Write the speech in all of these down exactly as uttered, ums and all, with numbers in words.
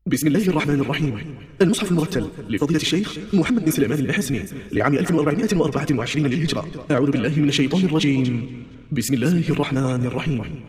بسم الله الرحمن الرحيم. المصحف المرتل لفضيلة الشيخ محمد بن سليمان الحسني لعام ألف وأربعمائة وأربعة وعشرين للهجرة. أعوذ بالله من الشيطان الرجيم. بسم الله الرحمن الرحيم.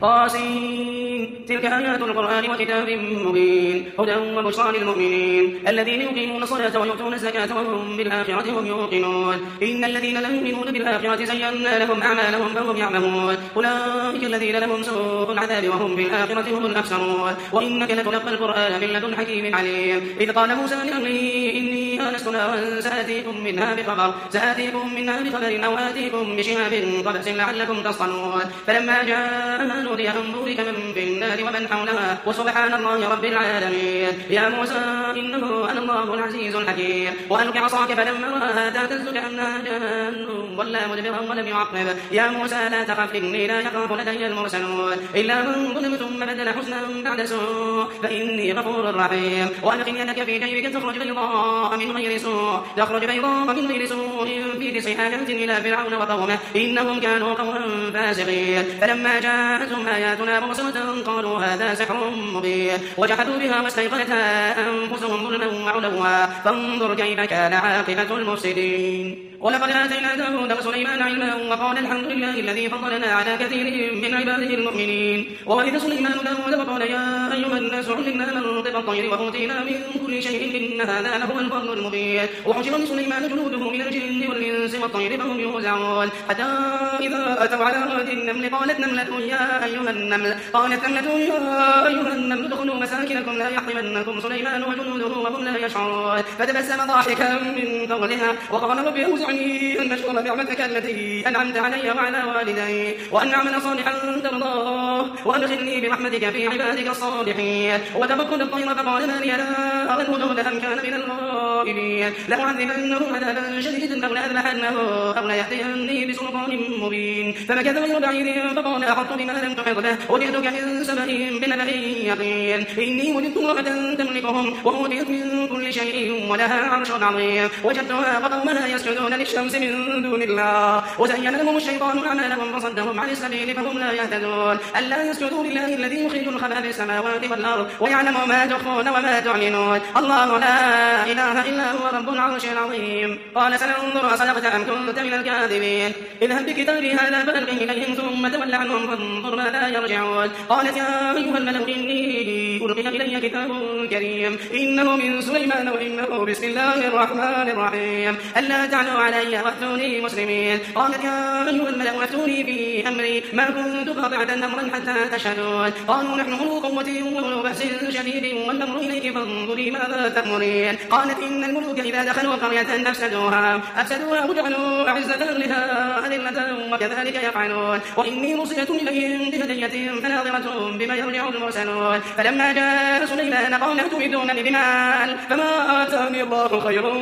طاسين. تلك آيات القرآن وكتاب مبين هدى وبشرى للمؤمنين الذين يقيمون الصلاة ويؤتون الزكاة وهم بالآخرة هم يوقنون. إن الذين لا يؤمنون بالآخرة زينا لهم أعمالهم فهم يعمهون. أولئك الذين لهم سوء العذاب وهم في الآخرة هم الأخسرون. وإنك لتلقى القرآن من لدن حكيم عليم. إذ قال موسى لأمره إني آنست نارا سآتيكم منها بخبر سآتيكم منها بخبر أو آتيكم بشهاب قبس لعلكم تصطلون. فلما جاء نودي أن بورك من في النار ومن حولها وسبحان الله رب العالمين. يا موسى إنه أنا الله العزيز الحكيم. وألق عصاك فلما رآها تهتز كأنها جان ولا مدبرا ولم يعقب. يا موسى لا تخف إني لا يخاف لدي المرسلون إلا من ظلم ثم بدل حسنا بعد سوء فإني غفور رحيم. وألق يدك في جيبك تخرج بيضاء من غير سوء تخرج بيضاء من غير سوء في تسع آيات إلى فرعون وقومه إنهم كانوا قوما فاسقين. فلما جاءتهم آياتنا مبصرة قالوا هذا سحر مبين وجحدوا بها واستيقنتها أنفسهم ظلما وعلوا فانظر كيف كان عاقبة المفسدين. ولقد آتينا داود وسليمان علما وقال الحمد لله الذي فضلنا على كثير من عباده المؤمنين. وورث سليمان داود وقال يا أيها الناس علمنا منطق الطير وأوتينا من كل شيء إن هذا لهو الفضل المبين. وحشر لسليمان جنوده من الجن والإنس والطير فهم يوزعون حتى إذا أتوا على واد النمل قالت نملة يا أيها النمل قالت نملة يا أيها النمل ادخلوا مساكنكم لا يحطمنكم سليمان وجنوده وهم لا يشعرون. فتبسم ضاحكا من قولها وقال رب أوزعني أن أشكر نعمتك التي أنعمت علي وعلى والدي وأن أعمل صالحا ترضاه وأدخلني برحمتك في عبادك الصالحين. وتفقد الطير فقال ما لي لا أرى الهدهد أم كان من الغائبين لأعذبنه عذابا شديدا أو لأذبحنه أو ليأتيني بسلطان مبين. فمكث غير بعيد فقال أحط بما لم تحط به وجئتك من سبأ بنبأ يقين. إني وجدت امرأة تملكهم وأوتيت من كل شيء ولها عرش عظيم وجدتها وقومها يسجدون للشمس من دون الله وزين لهم الشيطان أعمالهم فصدهم عن السبيل فهم لا يهتدون. ألا يسجدوا لله الذي يخرج الخبأ في السماوات والأرض ويعلم ما تخفون وما تعلنون. الله لا إله إلا هو رب العرش العظيم. قال سننظر أصدقت أم كنت من الكاذبين. اذهب بكتابي هذا فألقه إليهم ثم تول عنهم فانظر ماذا يرجعون. قالت يا أيها الملأ إني ألقي إلي كتاب كريم إنه من سليمان وإنه بسم الله الرحمن الرحيم. ألا تعلوا علي وأتوني مسلمين. قالت يا أيها الملأ أتوني في أمري ما كنت قاطعة أمرا حتى تشهدون. قالوا نحن أولو قوة وأولو بأس شديد والأمر إليك فانظري ماذا تأمرين. قالت إن الملوك إذا دخلوا قرية أفسدوها أفسدوها وجعلوا أعزة أهلها أذلة وكذلك يفعلون. وإني مرسلة إليهم بهدية فناظرة بما يرجع المرسلون. فلما جاء سليمان قال أتمدونني بمال فما آتاني الله خير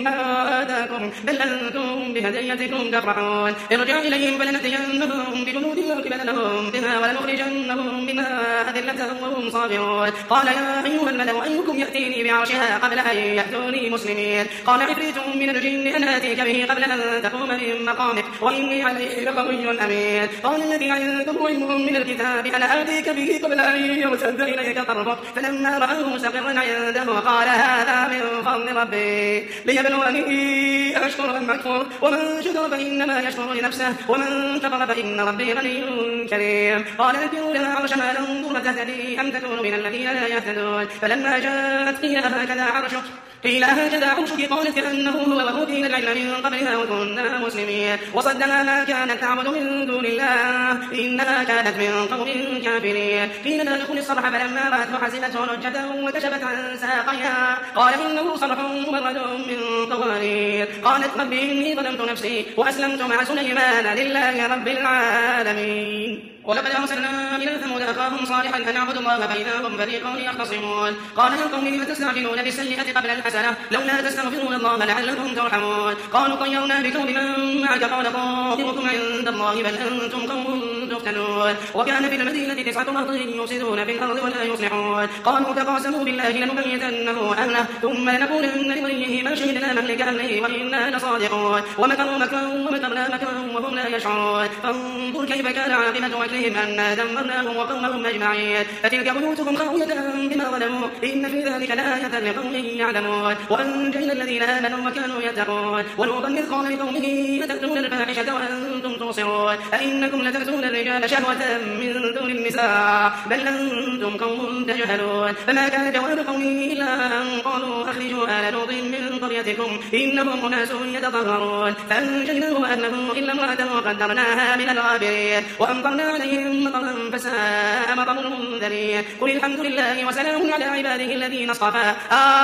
مما آتاكم بل أنتم بهديتكم تفرحون. ارجع إليهم فلنأتينهم بجنود لا قبل لهم بها ولنخرجنهم منها أذلة وهم صاغرون. قال يا أيها الملأ أيكم يأتيني بعرشها قبل أن يأتوني مسلمين. قال عفريت من الجن أن آتيك به قبل أن تقوم من مقامك وإني عليه لقوي أمين. قال الذي عنده علم من الكتاب أنا آتيك به قبل أن يرتد إليك طرفك فلما رآه مستقرا عنده قال هذا من فضل ربي ليبلوني أشكر أم أكفر ومن شكر فإنما يشكر لنفسه ومن كفر فإن ربي غني كريم. قال اذكروا لها عرشها ننظر تهتدي أم تكون من الذين لا يهتدون. فلما جاءت قيل هكذا عرشك قيل هكذا عرشك قالت كأنه هو وأوتينا العلم من قبلها وكنا مسلمين. وصدها ما كانت تعبد من دون الله إنها كانت من قوم كافرين. قيل لا تدخل الصرح فلما رأته حسبته لجة وكشفت عن ساقيها قال إنه صرح ممرد من قوارير. قالت رب إني ظلمت نفسي وأسلمت مع سليمان لله رب العالمين. ولقد أرسلنا إلى ثمود أخاهم صالحا أن اعبدوا الله فإذا هم فريقان يختصمون. قال يا قوم لم تستعجلون بالسيئة قبل الحسنة حسنة لولا تستغفرون الله لعلكم ترحمون قالوا طيرنا بكم بمن معك قال طائركم عند الله بل أنتم قوم تفتنون وكان في المدينة تسعة رهط يفسدون في الأرض ولا يصلحون قالوا تقاسموا بالله لنبيتنه أهله ثم لنقولن لوليه ما شهدنا مهلك أهله وإنا لصادقون ومكروا مكرا ومكرنا مكرا وهم لا يشعرون فانظر كيف كان عاقبة مكرهم أنا دمرناهم وقومهم أجمعين فتلك بيوتهم خاوية بما ظلموا إن في ذلك لآية لقوم يعلمون وأنجينا الذين آمنوا وكانوا يتقون ولوطا إذ قال لقومه أتأتون الفاحشة وأنتم تبصرون أئنكم لتأتون الرجال شهوة من دون النساء بل أنتم قوم تجهلون فما كان جواب قومه إلا أن قالوا أخرجوا آل لوط من قريتكم إنهم أناس يتطهرون فأنجيناه وأهله إلا امرأته قدرناها من الغابرين وأمطرنا عليهم مطرا فساء مطر المنذرين قل الحمد لله وسلام على عباده الذين اصطفى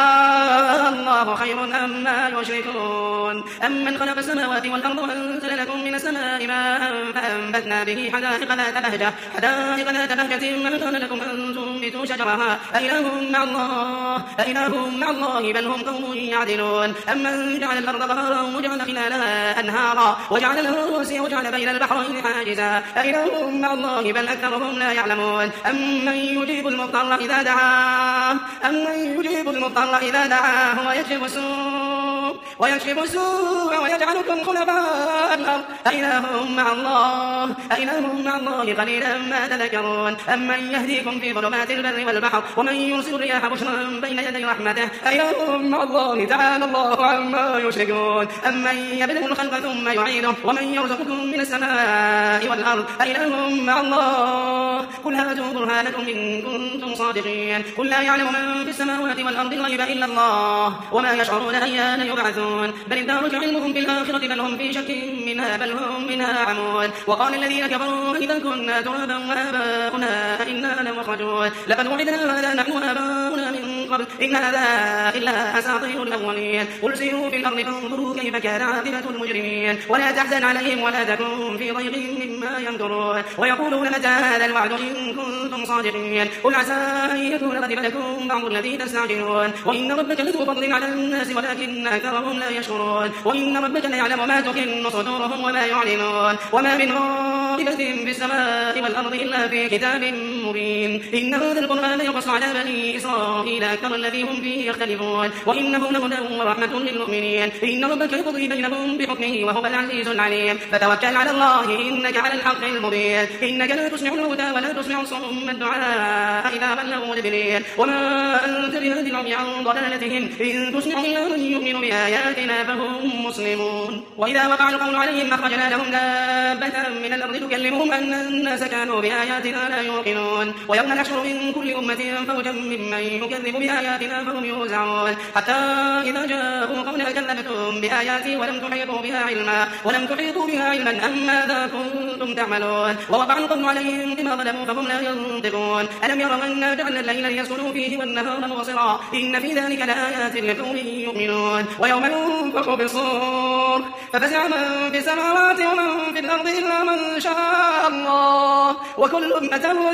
آه الله خير أما يشركون أمن خلق السماوات والأرض وأنزل لكم من السماء ماء فأنبتنا به حدائق ذات بهجة حدائق ذات بهجة ما كان لكم أن تنبتوا شجرها أإله مع الله أإله مع الله بل هم قوم يعدلون أمن جعل الأرض قرارا وجعل خلالها أنهارا وجعل لها رواسي وجعل بين البحرين حاجزا أإله مع الله بل أكثرهم لا يعلمون أمن يجيب المضطر إذا دعاه أمن يجيب المضطر إذا دعاه ويكشف السوء ويكشف السوء ويجعلكم خلفاء الأرض أإله مع الله أإله مع الله قليلا ما تذكرون أمن يهديكم في ظلمات البر والبحر ومن يرسل الرياح بشرا بين يدي رحمته أإله مع الله تعالى الله عما يشركون أمن يبدأ الخلق ثم يعيده ومن يرزقكم من السماء والأرض أإله مع الله قل هاتوا برهانكم إن كنتم صادقين قل لا يعلم من في السماوات والأرض الغيب إلا الله وما يشعرون أيان يبعثون بل ادارك علمهم في الآخرة بل هم في شك منها بل هم منها عمون وقال الذين كفروا إذا كنا ترابا وآباؤنا إنا لمخرجون لقد وعدنا هذا نحن وآباؤنا من قبل إن هذا إلا أساطير الأولين قل سيروا في الأرض فانظروا كيف كان عاقبة المجرمين ولا تحزن عليهم ولا تكن في ضيق مما يمكرون ويقولون متى هذا الوعد إن كنتم صادقين قل عسى أن يكون ردف لكم بعض الذي تستعجلون وإن ربك لذو فضل على الناس ولكن أكثرهم لا يشكرون وإن ربك ليعلم ما تكن صدورهم وما يعلنون وما من غائبة في السماء والأرض إلا في كتاب مبين إن هذا القرآن يقص على بني إسرائيل أكثر الذي هم فيه يختلفون وإنه لهدى ورحمة للمؤمنين إن ربك يقضي بينهم بحكمه وهو العزيز العليم فتوكل على الله إنك على الحق المبين إنك لا تسمع الموتى ولا تسمع الصم الدعاء إذا بلغوا مدبرين وما أنت بهادي العمي عن ضلالتهم إن تسمع إلا من يؤمن بآياتنا فهم مسلمون وإذا وقع القول عليهم أخرجنا لهم دابة من الأرض تكلمهم أن الناس كانوا بآياتنا لا يوقنون ويوم نحشر من كل أمة فوجا ممن يكذب بآياتنا فهم يوزعون حتى إذا جاءوا قولا كذبتم بآياتي ولم تحيطوا بها علما ولم تحيطوا بها علما أم ماذا كنتم تعملون ووقع القول عليهم بما ظلموا فهم لا ينطقون ألم يروا أنا جعلنا الليل يسكنوا فيه والنهار مبصرا إن في ذلك لآيات لقوم يؤمنون ويوم ينفخ في الصور ففزع من في السماوات ومن في الأرض إلا من شاء الله وكل أمة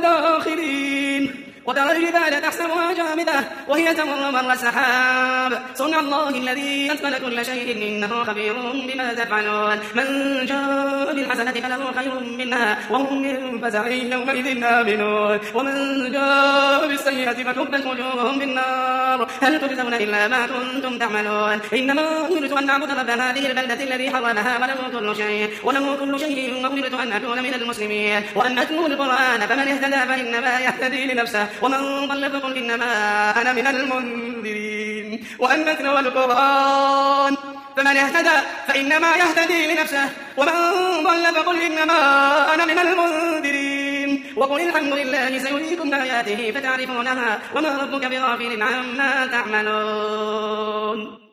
داخلين وترى الجبال تحسبها جامدة وهي تمر مر السحاب صنع الله الذي أتقن كل شيء إنه خبير بما تفعلون من جاء بالحسنة فله خير منها وهم من فزع يومئذ آمنون ومن جاء بالسيئة فكبت وجوههم بالنار هل تجزون إلا ما كنتم تعملون إنما أمرت أن أعبد رب هذه البلدة الذي حرمها وله كل شيء وله كل شيء وأمرت أن أكون من المسلمين وأن أتلو القرآن فمن اهتدى فإنما يهتدي لنفسه ومن ضل فقل إنما أنا من المنذرين وأن أتلو القرآن فمن اهتدى فإنما يهتدي لنفسه ومن ضل فقل إنما أنا من المنذرين وقل الحمد لله سيريكم آياته فتعرفونها وما ربك بغافل عما تعملون.